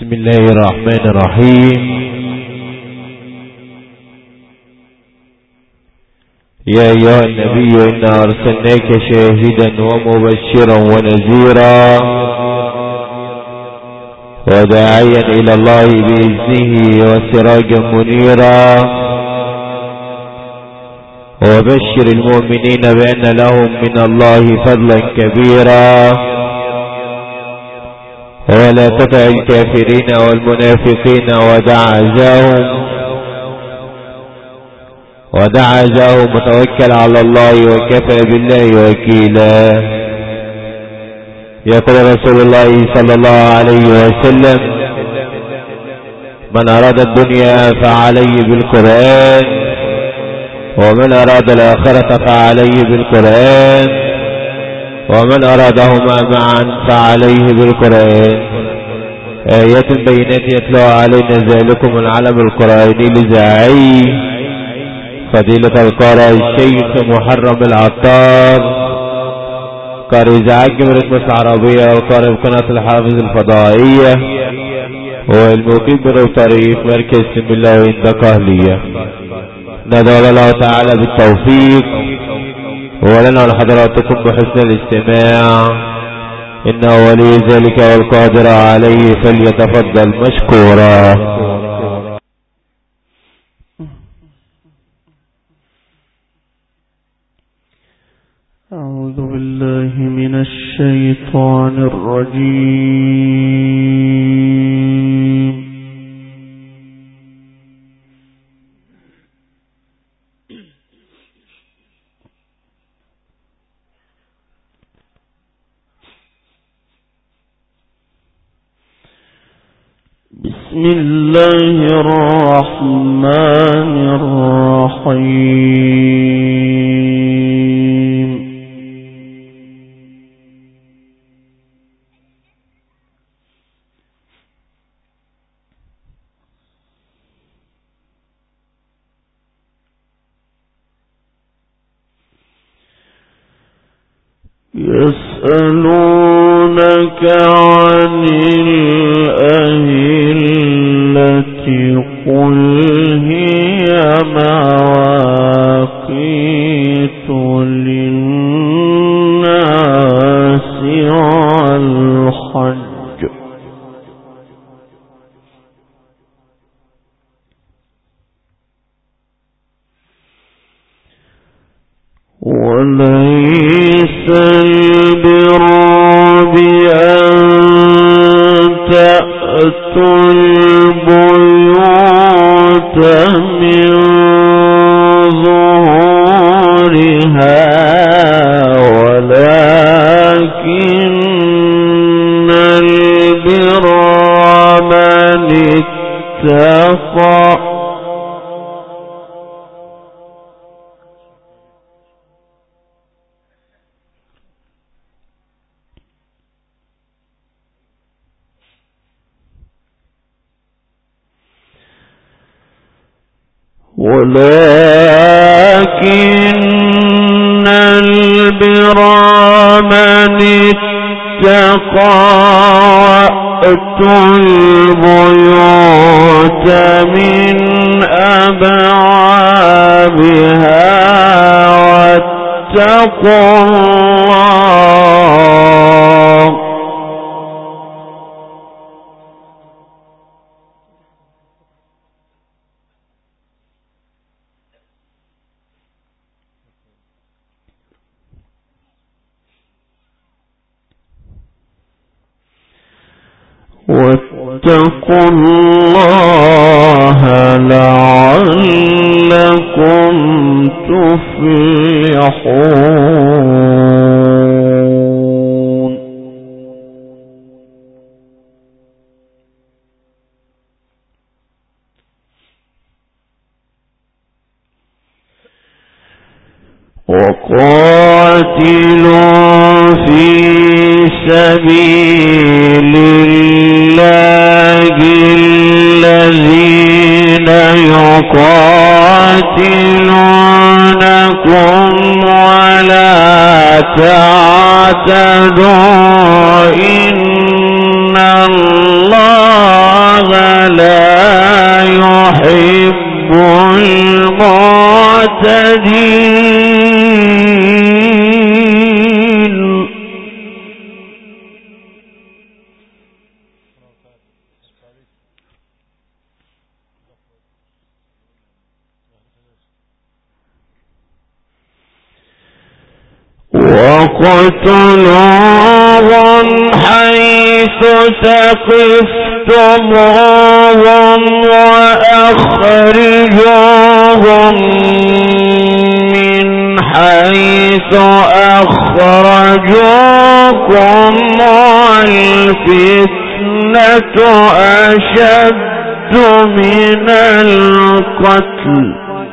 بسم الله الرحمن الرحيم. يا أيها النبي إنا أرسلناك شاهدا ومبشرا ونذيرا وداعيا إلى الله بإذنه وسراجا منيرا وبشر المؤمنين بأن لهم من الله فضلا كبيرا ولا تطع الكافرين والمنافقين ودع عزاهم وتوكل على الله وكفى بالله وكيلا. يقول رسول الله صلى الله عليه وسلم: من أراد الدنيا فعليه بالقرآن ومن أراد الآخرة فعليه بالقرآن ومن أرادهما معا فعليه بالقرآن. آيات بينات يتلوها علينا ذلكم العلم القرآني لزاعي فضيلة القارئ الشيخ محرم العطار قارئ إذاعة جمهورية مصر العربية وقارئ قناة الحافظ الفضائية والمقيم بالطريق مركز سم الله عند قهلية. ندعو الله تعالى بالتوفيق ولنا لحضراتكم بحسن الاستماع إنه ولي ذلك والقادر عليه فليتفضل مشكورا. أعوذ بالله من الشيطان الرجيم. بسم الله الرحمن الرحيم. يسألونك عن الأهلة قل هي مواقيت للناس والحج وليس البر بأن تأتوا البيوت من ظهورها ولكن البر من اتقى ولكن البر من اتقى وأتوا البيوت من أبوابها واتقوا الله واتقوا الله لعلكم تفلحون. وقاتلوا في سبيل الله الذين يقاتلونكم ولا تعتدوا إن الله واقتلوهم حيث ثقفتموهم وأخرجوهم من حيث أخرجوكم والفتنة أشد من القتل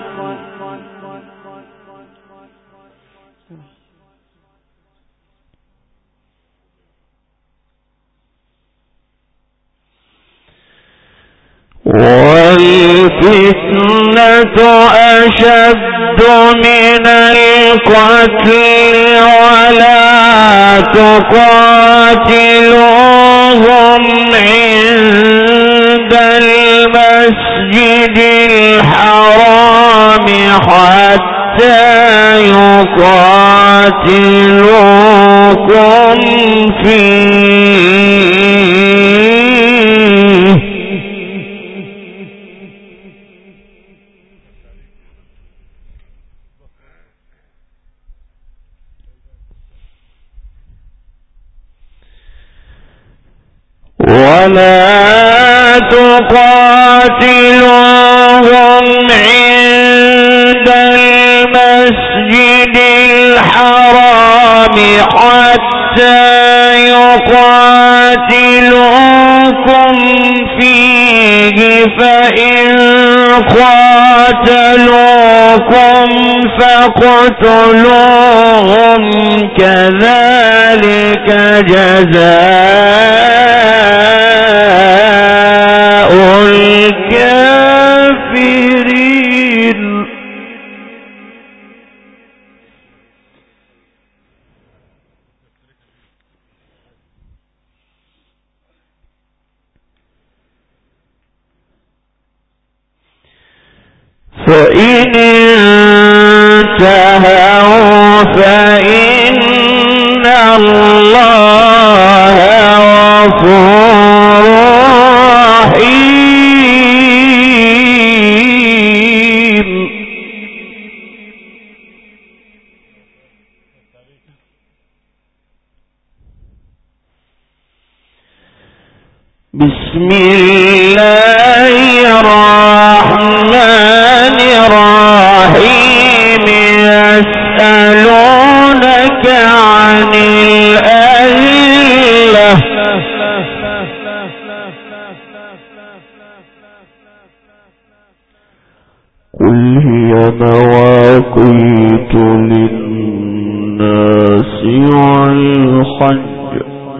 والفتنة أشد من القتل ولا تقاتلوهم عند المسجد الحرام حتى يقاتلوكم فيه ولا تقاتلوهم عند المسجد الحرام حتى يقاتلوكم فيه فإن قاتلوكم فاقتلوهم كذلك جزاء الكافرين فإن انتهوا فإن الله غفور رحيم بسم الله الرحمن الرحيم يسألونك عن الأهلة قل هي مواقيت للناس والحج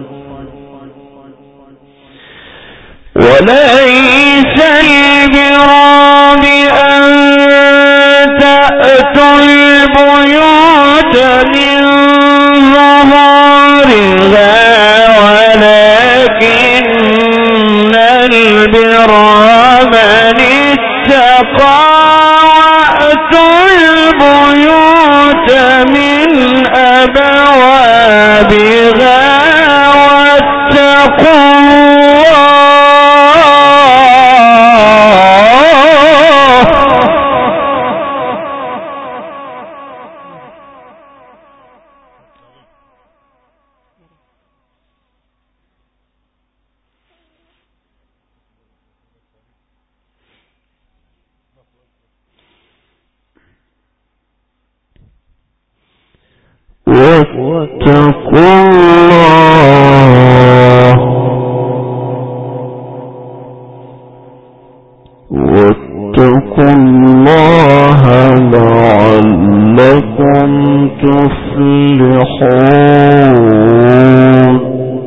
وليس البر بأن تأتوا البيوت من ظهورها ولكن البر من اتقى وأتوا البيوت من أبوابها واتقوا واتقوا الله لعلكم تفلحون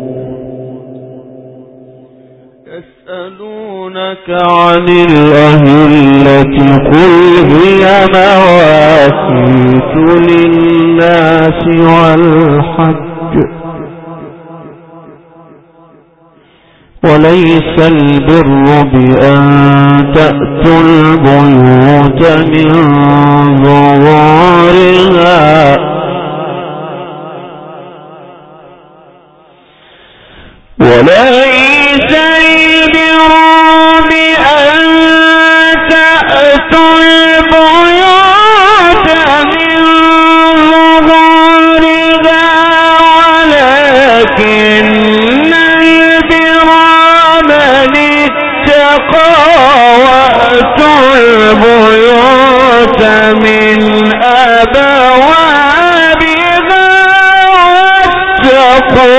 يسألونك عن الأهلة قل هي مواقيت للناس والحج وليس البر بأن تأتوا البيوت من ظهورها وليس البر بأن تأتوا البيوت من ظهورها وأتوا البيوت من أبوابها واتقوا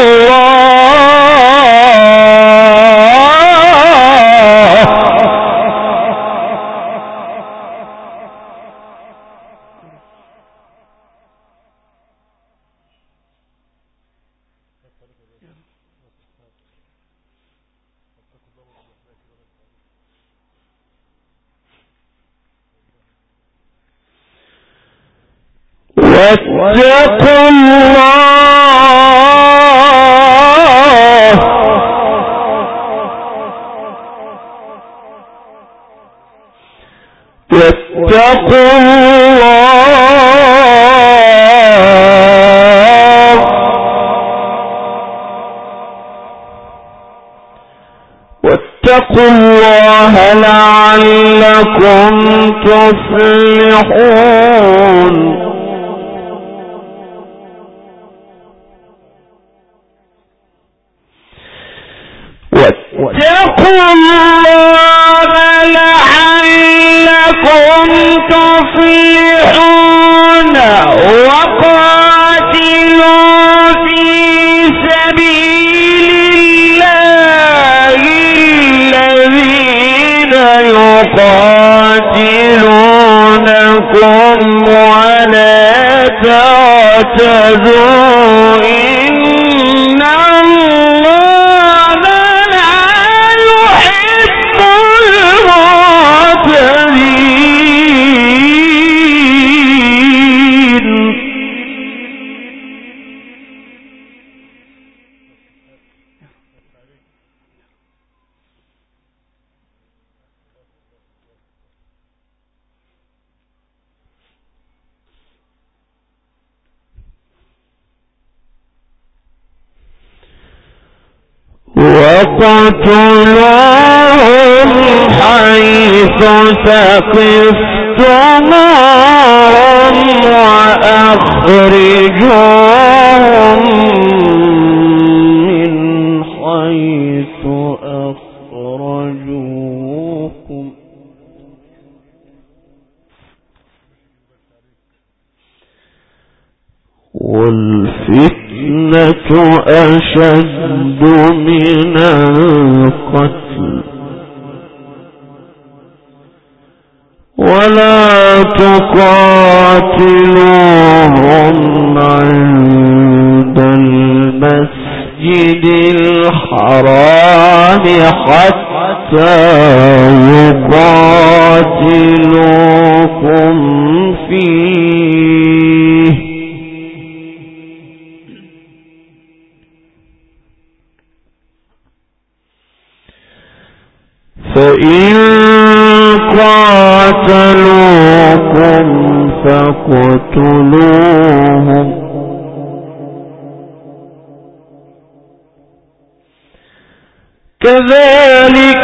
واتقوا الله واتقوا الله واتقوا الله لعلكم تفلحون واتقوا الله لعلكم تفلحون وقاتلوا في سبيل الله الذين يقاتلونكم ولا تعتدوا إن الله وقتلوهم حيث ثقفتموهم وأخرجوهم من حيث أخرجوكم والفتنة أشد من القتل ولا تقاتلوهم عند المسجد الحرام حتى يقاتلوكم فيه فإن قاتلوكم فاقتلوهم كذلك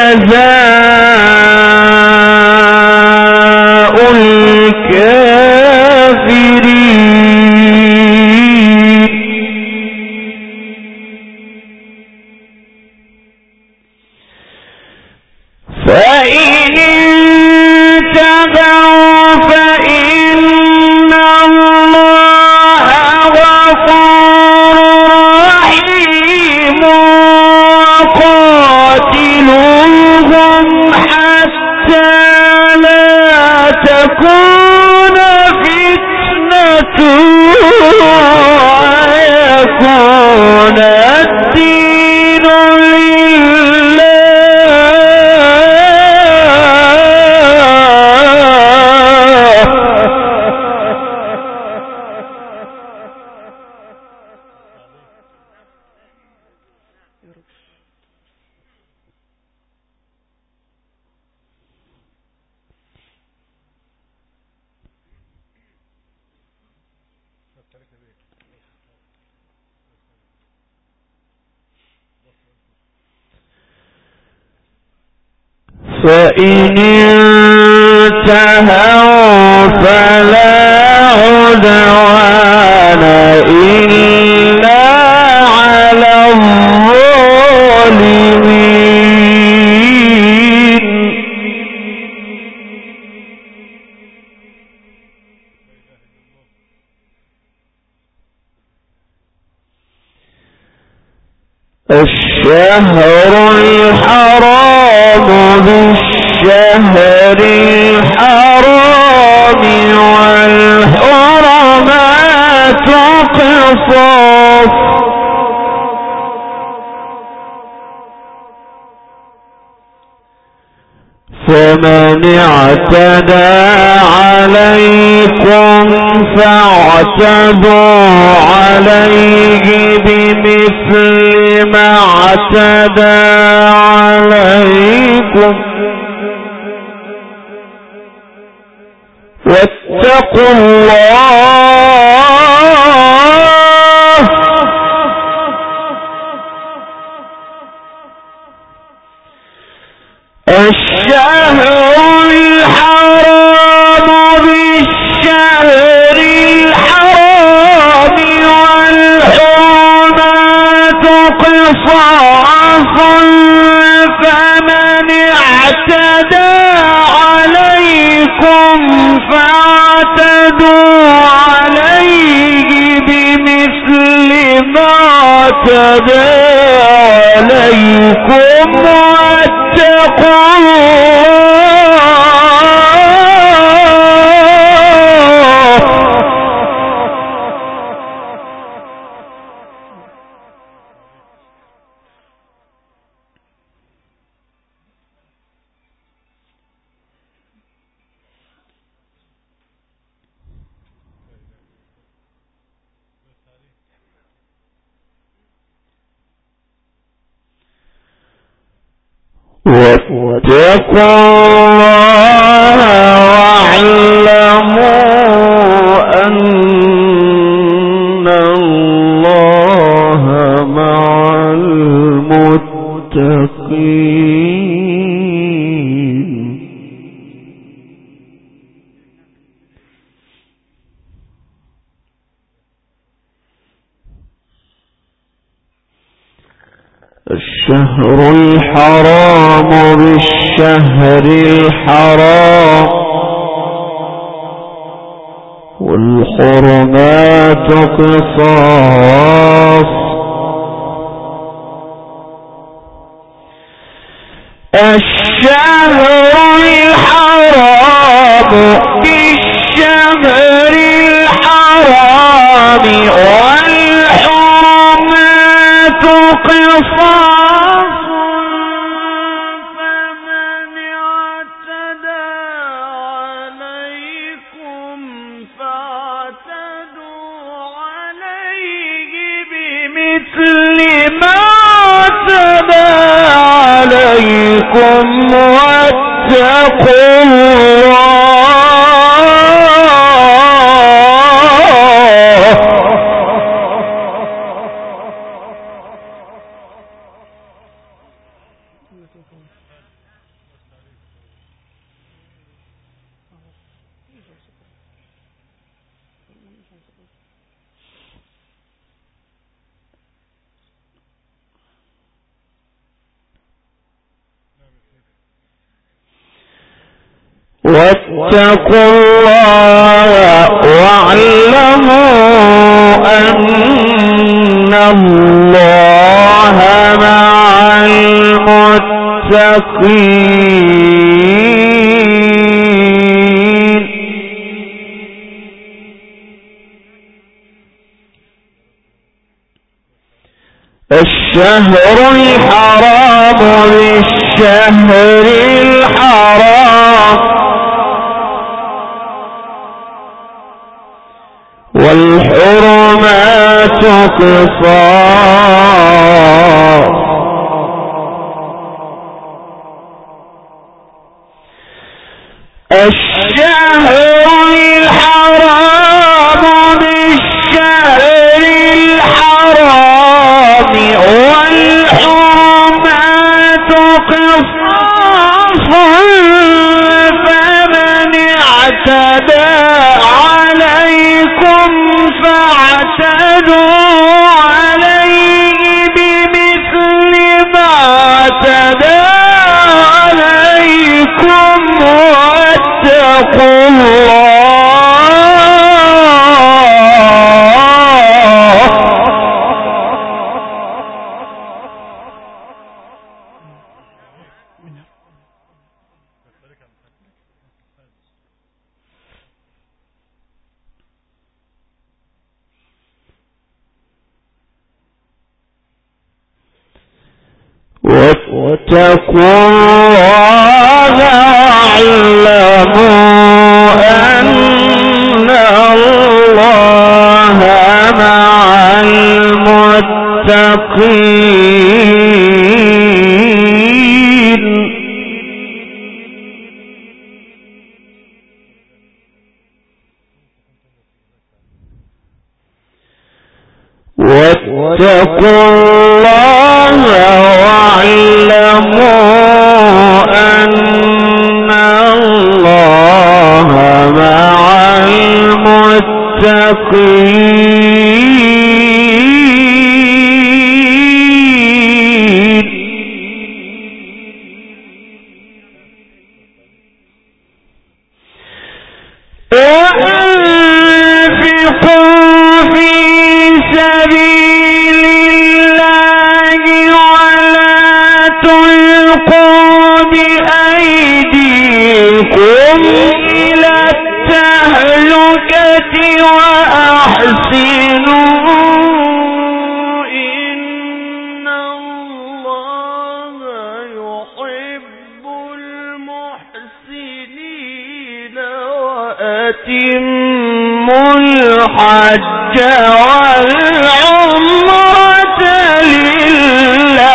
جزاء الكافرين فإن انتهوا فإن الله غفور رحيم وقاتلوهم حتى لا تكون فتنة ويكون الدين فإن انتهوا فلا عدوان إلا على الظالمين الشهر الحرام بالشهر الحرام والحرمات قصاص فمن اعتدى عليكم فاعتدوا عليه بمثل ما اعتدى عليكم واتقوا الله الشهر الحرام بالشهر الحرام والحرمات قصاص فمن اعتدى عليكم فاعتدوا عليه بمثل ما اعتدى عليكم واتقوا واتقوا الله واعلموا أن الله مع المتقين الشهر الحرام بالشهر الحرام والحرمات قصاص الشهر الحرام بالشهر الحرام والحرمات قصاص فمن اعتدى عليكم فاعتدوا عليه بمثل ما اعتدى عليكم واتقوا واتقوا الله واعلموا أن الله مع المتقين الشهر الحرام بالشهر الحرام والحرمات قصاص الشهر الحرام بالشهر الحرام والحرمات قصاص فمن اعتدى عليكم فاعتدوا عليه بمثل ما اعتدى عليكم واتقوا الله واتقوا الله واعلموا أن الله مع المتقين. واتقوا الله واعلموا أن الله مع المتقين. وأنفقوا في سبيل الله ولا تلقوا بأيديكم إلى التهلكة وأحسنوا إن الله يحب المحسنين. وأتموا الحج والعمرة لله.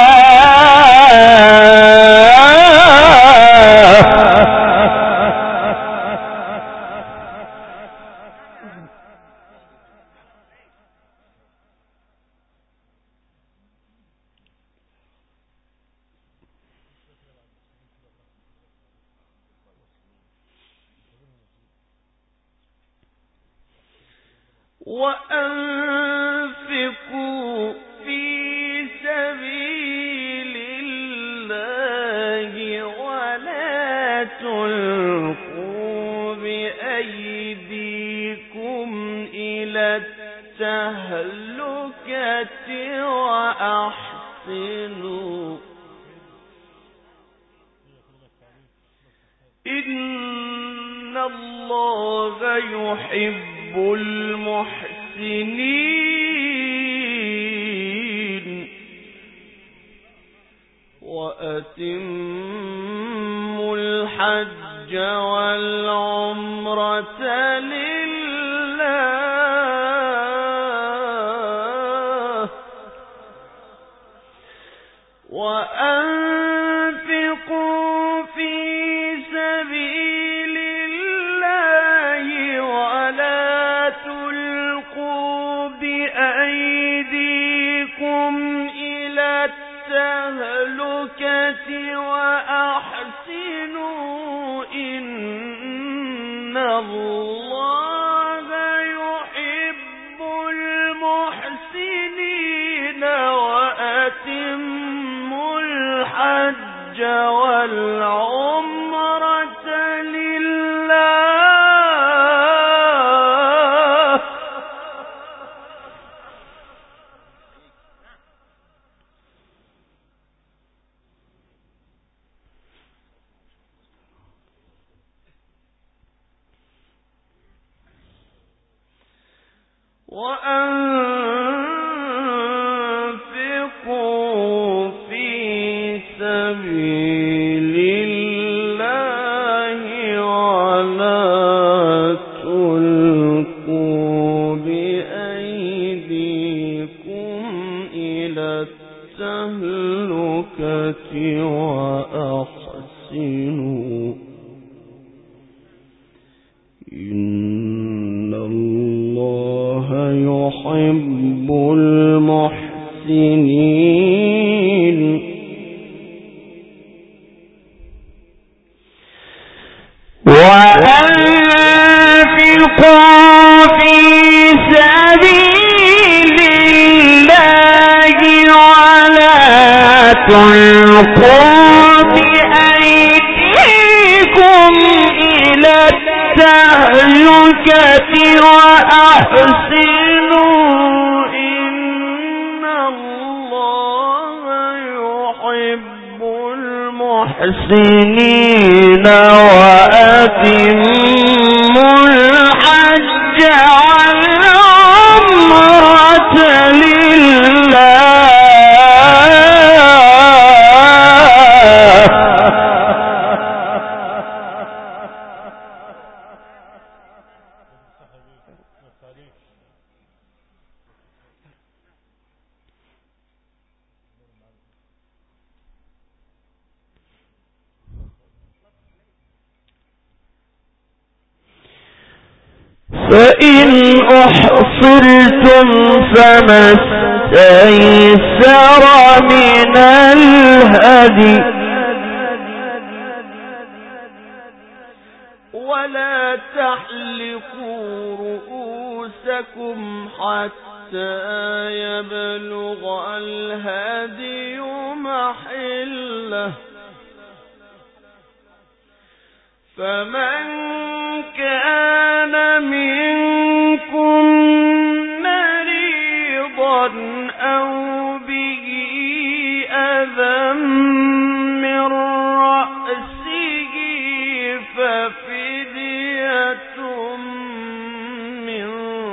وأنفقوا في سبيل الله ولا تلقوا بأيديكم إلى التهلكة وأحسنوا إن الله يحب المحسنين. وأتموا الحج والعمرة لله. وأنفقوا في سبيل الله ولا تلقوا بأيديكم إلى التهلكة وأحسنوا إن الله يحب المحسنين. وأتموا الحج والعمرة لله. وأنفقوا في سبيل الله ولا تلقوا بأيديكم إلى التهلكة وأحسنوا إن الله يحب المحسنين. وأنفقوا في سبيل الله ولا تلقوا بأيديكم إلى التهلكة وأحسنوا إن الله يحب المحسنين. وأتموا الحج والعمرة لله. فإن أحصرتم فما استيسر من الهدي ولا تحلقوا رؤوسكم حتى يبلغ الهدي محله فمن كان منكم مريضا أو به أذى من رأسه ففدية من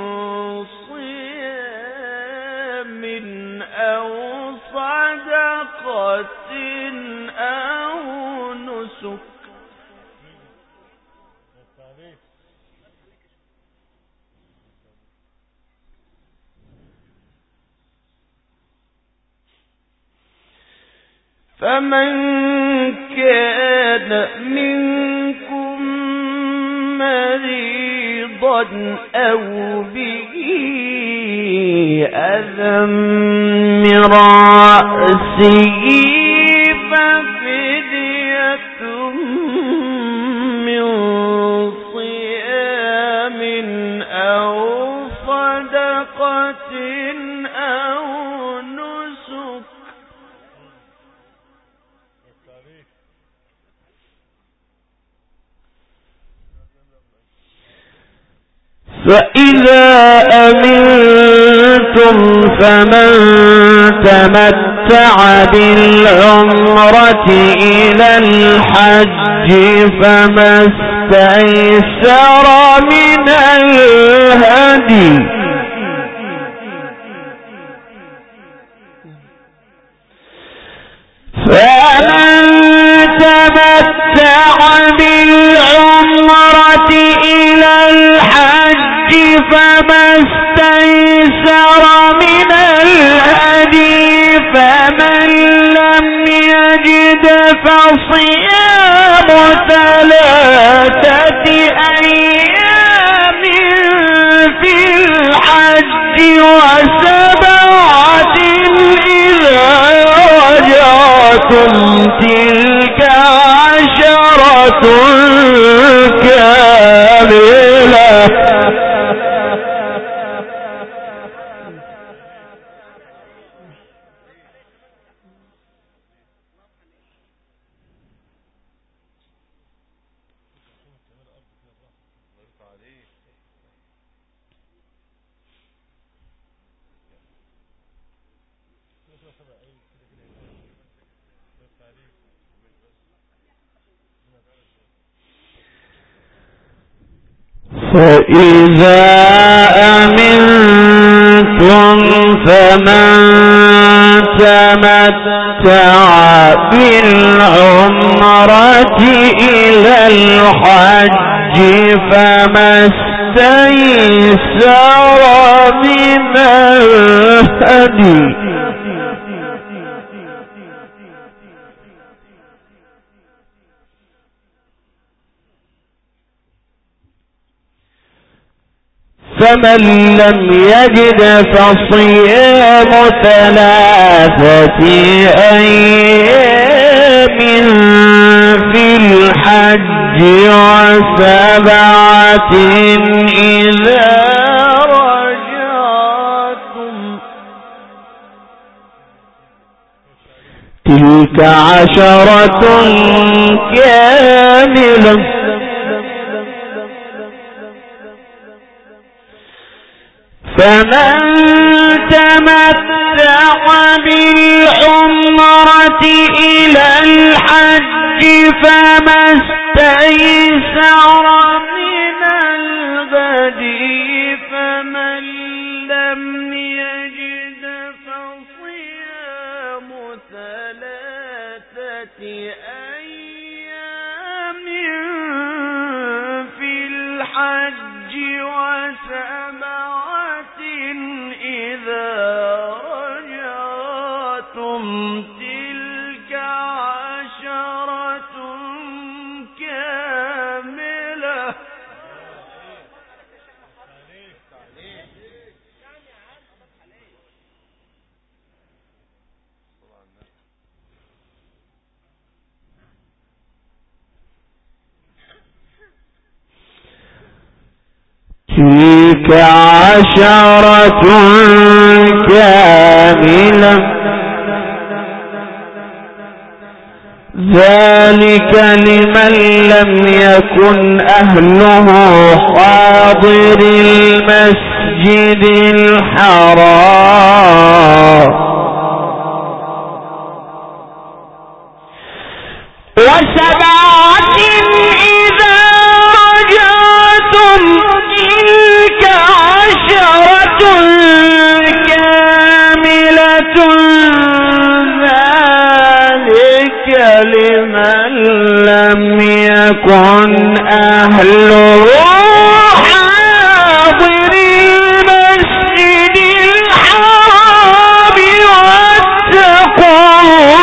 صيام أو صدقة أو نسك فمن كان منكم مريضا أو به أذى من رأسه ففدية من صيام أو صدقة أو نسك فإذا أمنتم فمن تمتع بالعمرة إلى الحج فما استيسر من الهدي فمن تمتع بالعمرة إلى الحج فما استيسر من الهدي فمن لم يجد فصيام 3 أيام في الحج و7 إذا رجعتم تلك 10 كاملة فإذا أمنتم فمن تمتع بالعمرة إلى الحج فما استيسر من الهدي فمن لم يجد فصيام 3 أيام في الحج و7 إذا رجعتم تلك 10 كاملة فمن تمتع بالعمرة إلى الحج فما استيسر من الهدي فمن لم يجد فصيام 3 أيام في الحج و7 إذا رجعتم تلك 10 كاملة تلك عشرة كاملة ذلك لمن لم يكن أهله حاضر المسجد الحرام وسبعة إذا رجعتم تلك عشرة كاملة ذلك لمن لم يكن أهله حاضر المسجد الحرام واتقوا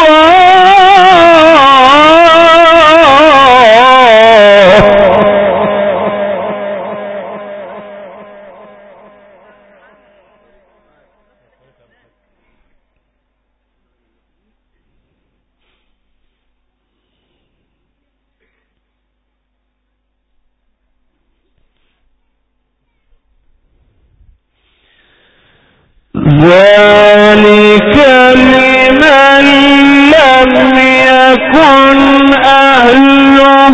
ذلك لمن لم يكن أهله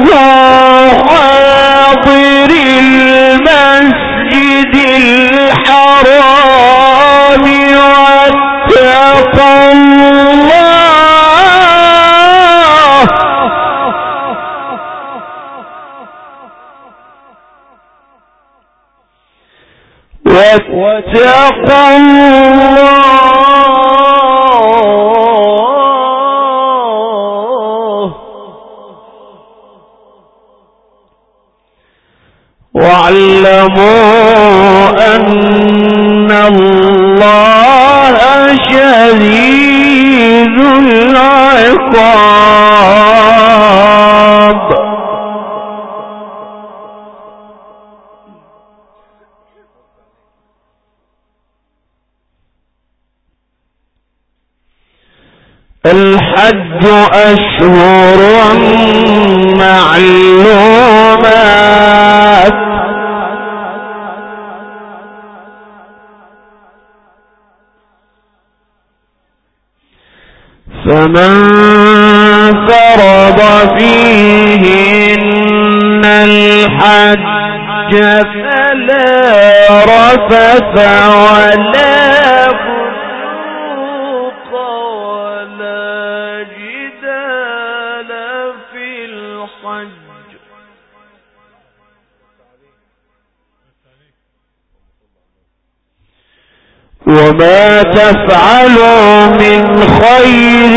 حاضر المسجد الحرام واتقوا الله واتقوا الله واعلموا أن الله شديد العقاب الحج أشهر معلومات فمن فرض فيهن الحج فلا رفث ولا وما تفعلوا من خير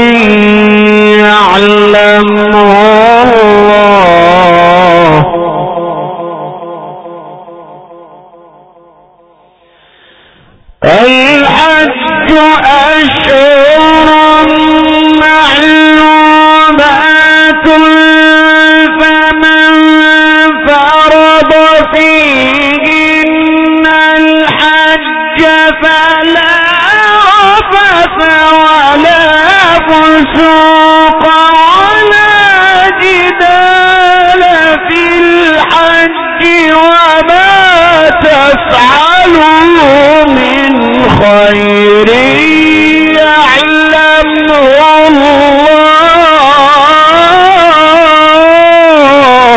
يعلمه الله الحج أشهر معلومات فمن فرض فيهن الحج فلا رفث ولا فسوق ولا جدال في الحج وما تفعلوا من خير يعلمه الله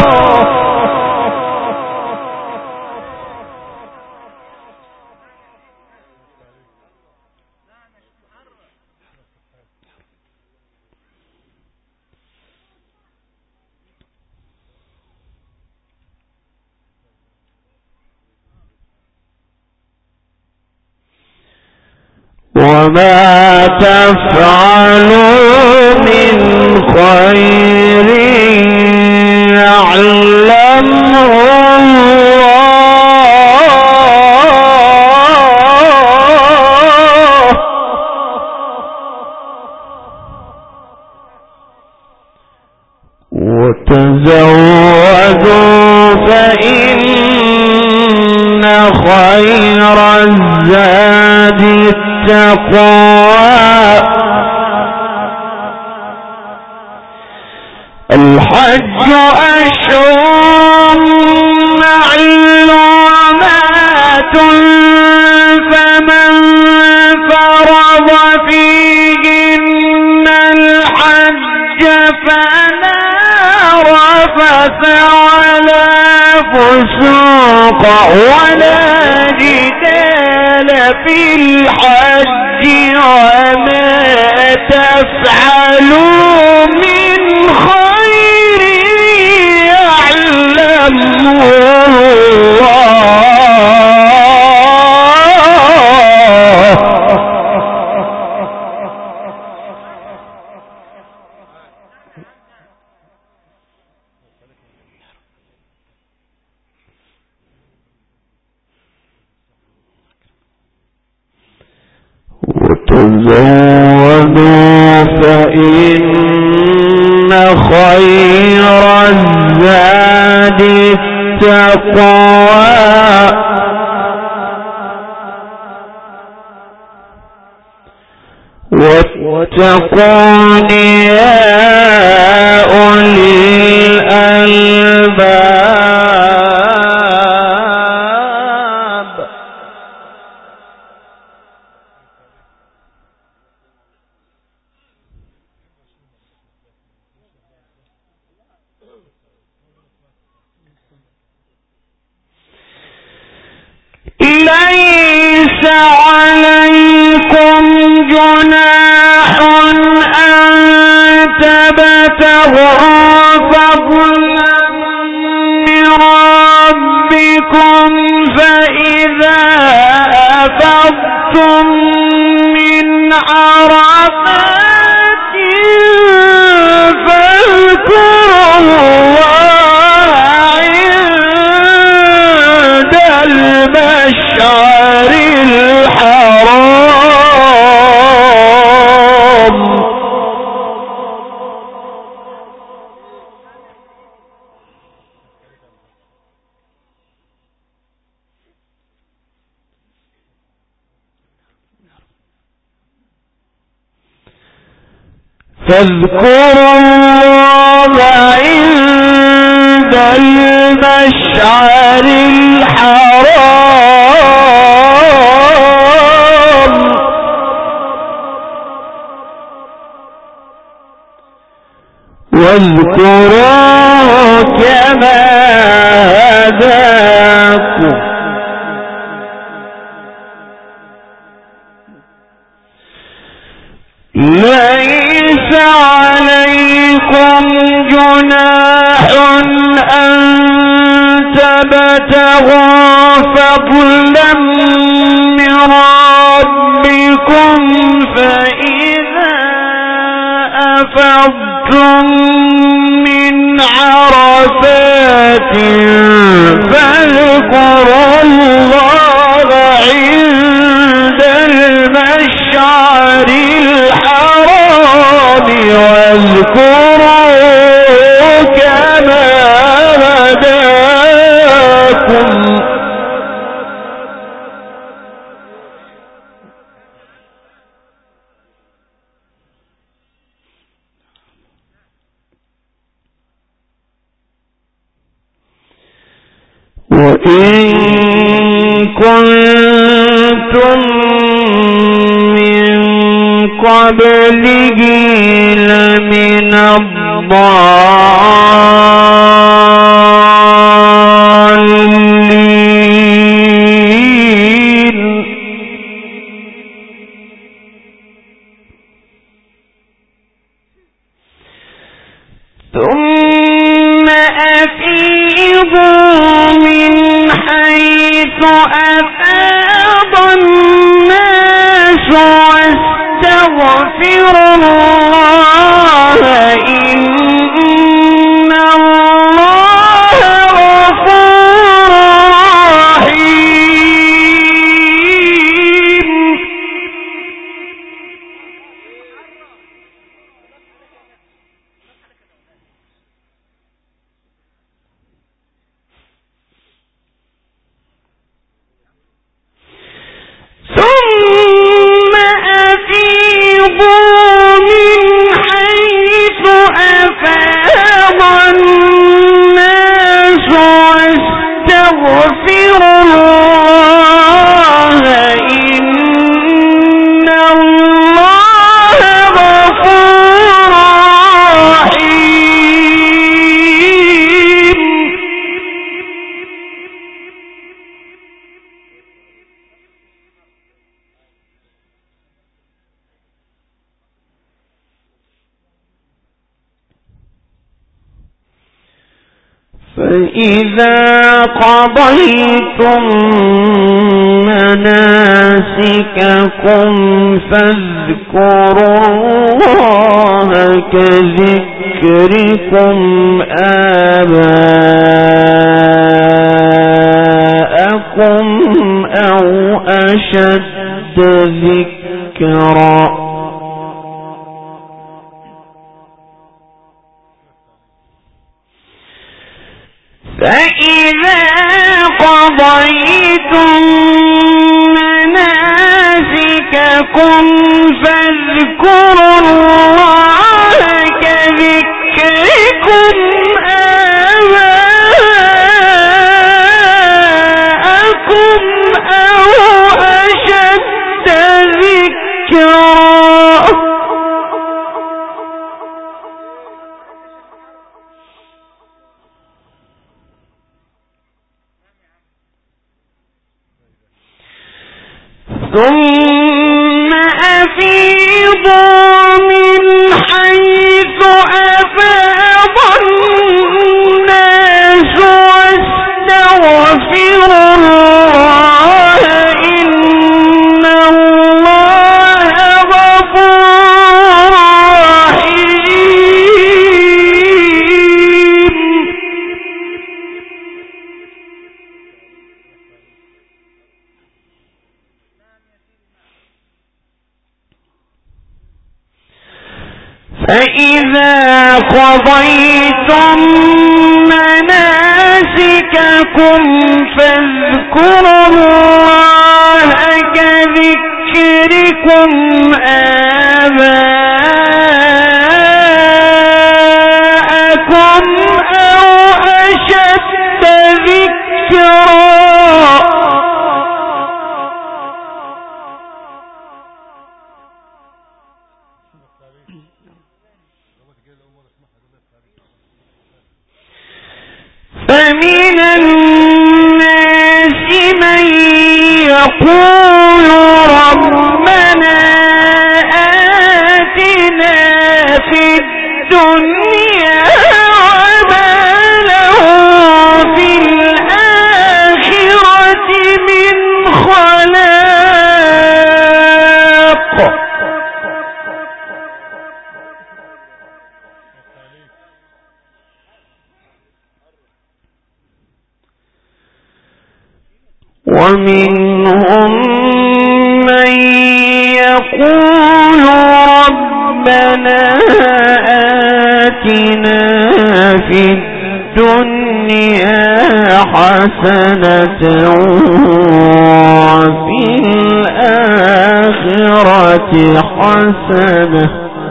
وما تفعلوا من خير يعلمه الله وتزودوا فإن خير الزاد التقوى الحج أشهر معلومات فمن فرض فيهن الحج فلا رفث ولا فسوق ولا جدال في الحج وما تفعلوا من خير يعلمه وتزودوا فإن خير الزاد التقوى واتقون يا أولي الألباب. ليس عليكم جناح أن تبتغوا فضلا من ربكم فإذا أفضتم من عرفات فاذكروا الله عند المشعر الحرام فاذكروا الله عند المشعر الحرام واذكروه كما هداكم ليس عليكم جناح أن تبتغوا فضلا من ربكم فإذا أفضتم من عرفات فاذكروا الله عند المشعر الحرام واذكروا كما هداكم وإن كنتم من قبله لمن الضالين ثم أفيضوا من حيث أفاض الناس واستغفروا الله إن الله غفور رحيم ثم أفيضوا من حيث أفاض فإذا قضيتم مناسككم فاذكروا الله كذكركم آباءكم أو أشد ذكرا. فإذا قضيتم مناسككم فاذكروا الله كذكركم آباءكم أو أشد ذكرا. ثم أفيضوا من حيث أفاض الناس واستغفروا الله إن الله غفور رحيم. فإذا قضيتم مناسككم فاذكروا الله كذكركم آباءكم أو أشد ذكرا. فمن الناس من يقول ربنا آتنا في الدنيا وما له في الآخرة من خلاق. ومنهم من يقول ربنا آتنا في الدنيا حسنة وفي الآخرة حسنة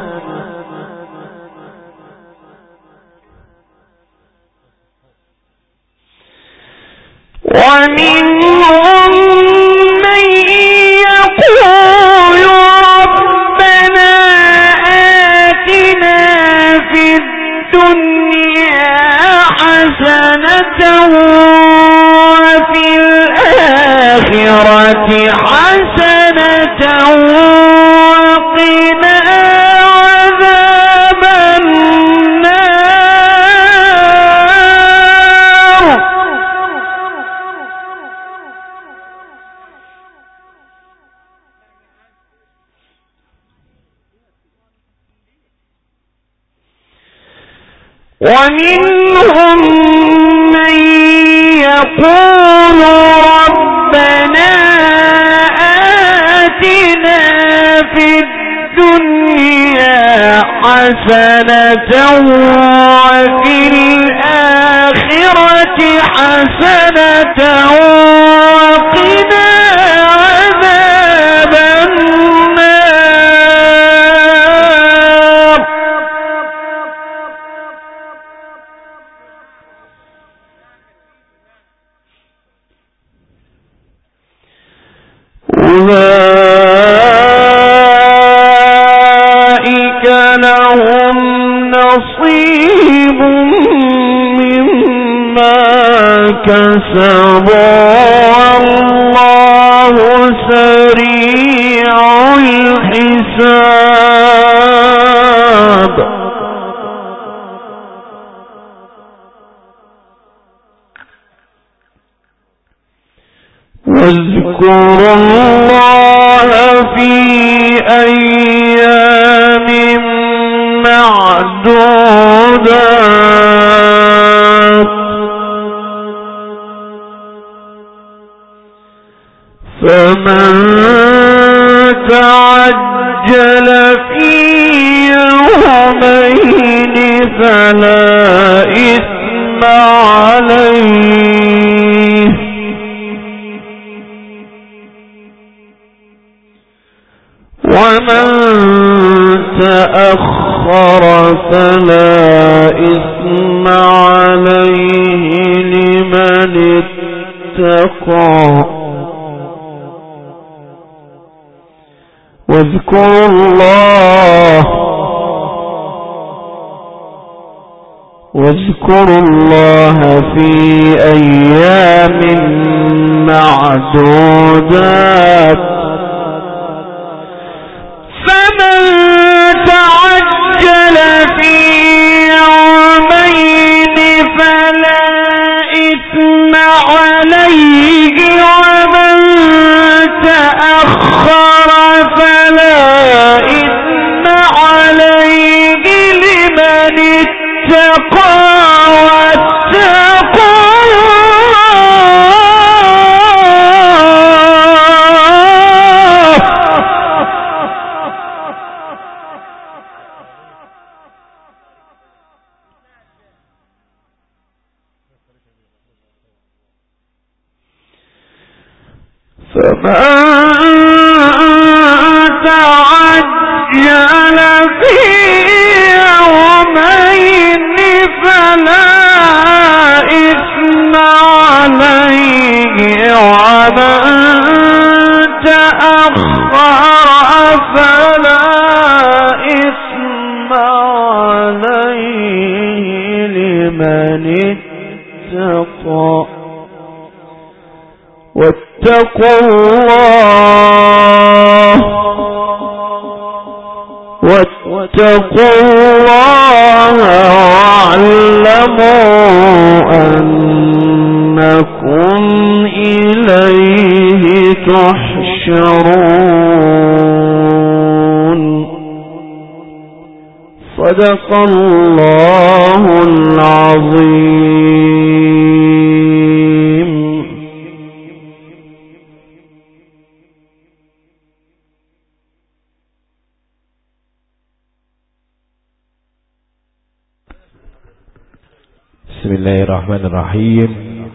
ومنهم من يقول ربنا آتنا في الدنيا حسنة وفي الآخرة حسنة وقنا عذاب النار. ومنهم من يقول ربنا آتنا في الدنيا حسنة وفي الآخرة حسنة وقنا عذاب النار. أولئك لهم نصيب مما كسبوا والله سريع الحساب. واذكروا الله في أيام معدودات فمن تعجل في يومين فلا إثم عليه ومن تأخر فلا إثم عليه لمن اتقى واذكروا الله في أيام معدودات فمن تعجل في يومين فلا إثم عليه ومن تأخر فلا إثم عليه لمن اتقى واتقوا فمن تعجل في يومين فلا إثم عليه ومن تأخر فلا إثم عليه لمن اتقى واتقوا الله واعلموا أنكم إليه تحشرون صدق الله العظيم. بسم الله الرحمن الرحيم.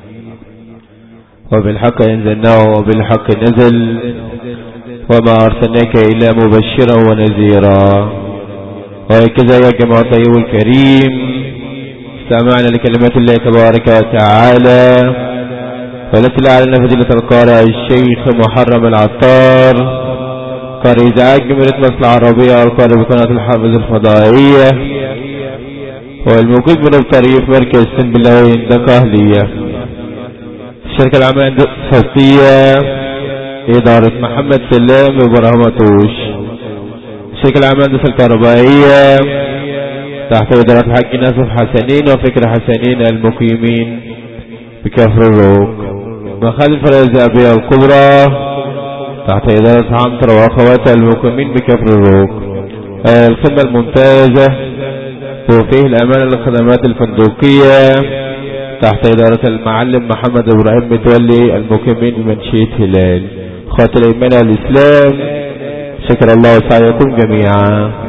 وبالحق أنزلناه وبالحق نزل وما أرسلناك إلا مبشرا ونذيرا. وهكذا يا جماعة طيب الكريم استمعنا لكلمات الله تبارك وتعالى والتي لعلنا فضيلة القارئ الشيخ محرم العطار قارئ إذاعة جمهورية مصر العربية والقارئ بقناة الحافظ الفضائية والموجود من الطريق مركز سنبلاوين دقهلية. الشركة العامة الخاصية إدارة محمد سلام وبرهمتوش. الشركة العامة الكهربائية تحت إدارة الحاج ناصف حسنين وفكر حسنين المقيمين بكفر الروك. مخالف الرئيسية الكبرى تحت إدارة عنتر وأخواتها المقيمين بكفر الروك. الخدمة الممتازة وفيه الأمانة للخدمات الفندقية تحت إدارة المعلم محمد إبراهيم متولي المقيمين بمنشية هلال. خاطر الإيمان والإسلام. شكر الله سعيكم جميعا.